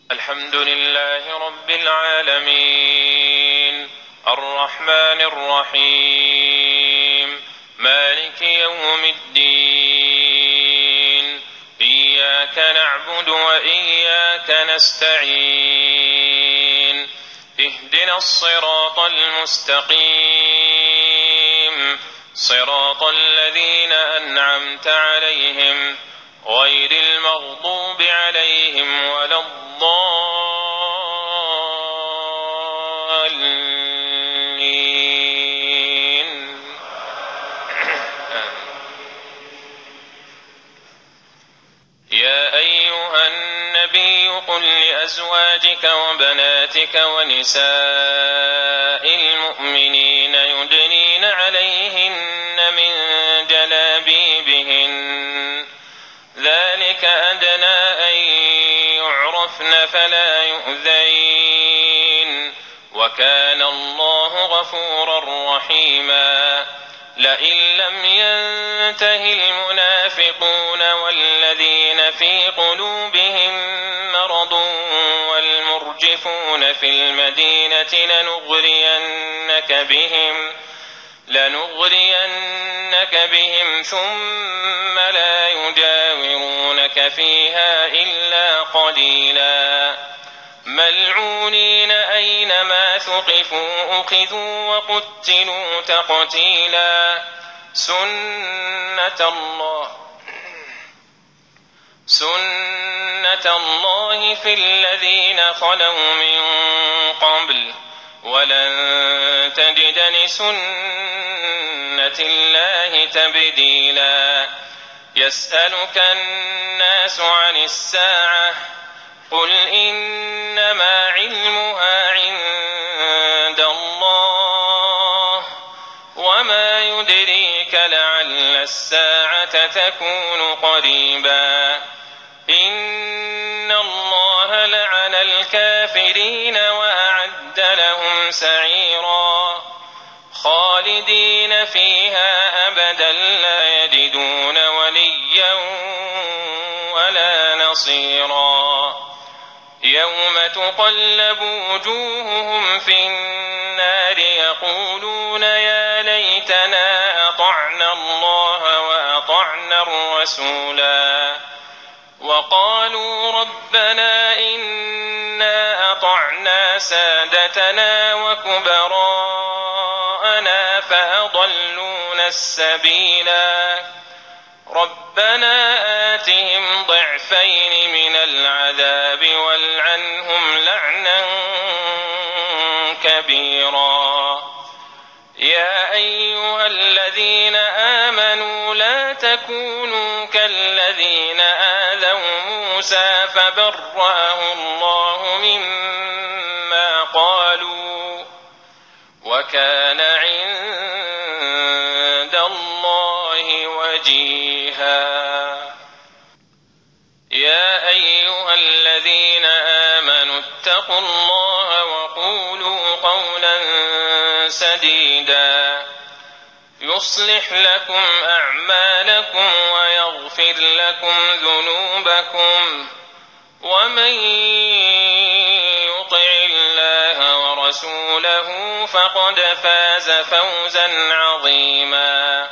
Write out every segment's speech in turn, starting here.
الحمد لله رب العالمين الرحمن الرحيم مالك يوم الدين إياك نعبد وإياك نستعين اهدنا الصراط المستقيم صراط الذين أنعمت عليهم غير المغضوب عليهم ولا الضالين. يا أيها النبي قل لأزواجك وبناتك ونساء المؤمنين يدنين عليهن من جلابيبهن ذلك أدنى أن يعرفن فلا يؤذين وكان الله غفورا رحيما. لئن لم ينته المنافقون والذين في قلوبهم مرض والمرجفون في المدينة لنغرينك بهم ثم لا يجاورونك فيها إلا قليلا ملعونين أينما ثقفوا أخذوا وقتلوا تقتيلا. سنة الله في الذين خلوا من قبل ولن تجد لسنة الله تبديلا. يسألك الناس عن الساعة قل إنما علمها عند الله وما يدريك لعل الساعة تكون قريبا. إن الله لعن الكافرين وأعد لهم سعيرا خالدين فيها أبدا لا يجدون وليا ولا نصيرا. يوم تقلب وجوههم في النار يقولون يا ليتنا أطعنا الله وأطعنا الرسولا وقالوا ربنا إنا أطعنا سادتنا وكبراءنا فأضلونا السبيلا. ربنا آتهم ضعفين من العذاب والعنهم لعنا كبيرا. يا أيها الذين آمنوا لا تكونوا كالذين آذوا موسى فبرأه الله مما قالوا وكان عند الله وجيها. يا أيها الذين آمنوا اتقوا الله وقولوا قولا سديدا يصلح لكم أعمالكم ويغفر لكم ذنوبكم ومن يطع الله ورسوله فقد فاز فوزا عظيما.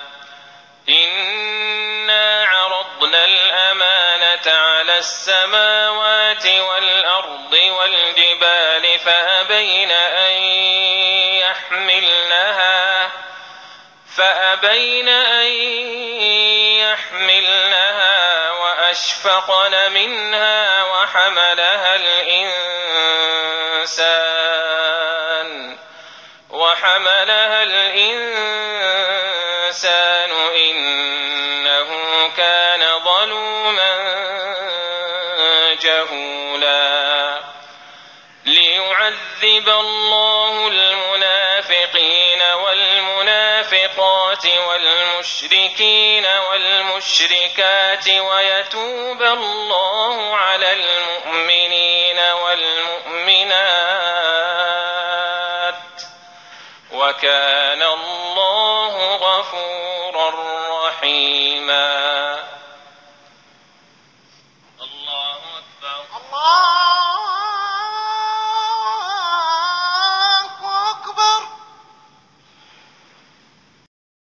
إنا عرضنا الأمانة على السماوات والأرض والجبال فأبين أن يحملنها وأشفقن منها وحملها الإنسان إنه كان ظلوما جهولا. ليعذب الله المنافقين والمنافقات والمشركين والمشركات ويتوب الله على المؤمنين والمؤمنات وكان الله غفورا رحيما. الله أكبر. الله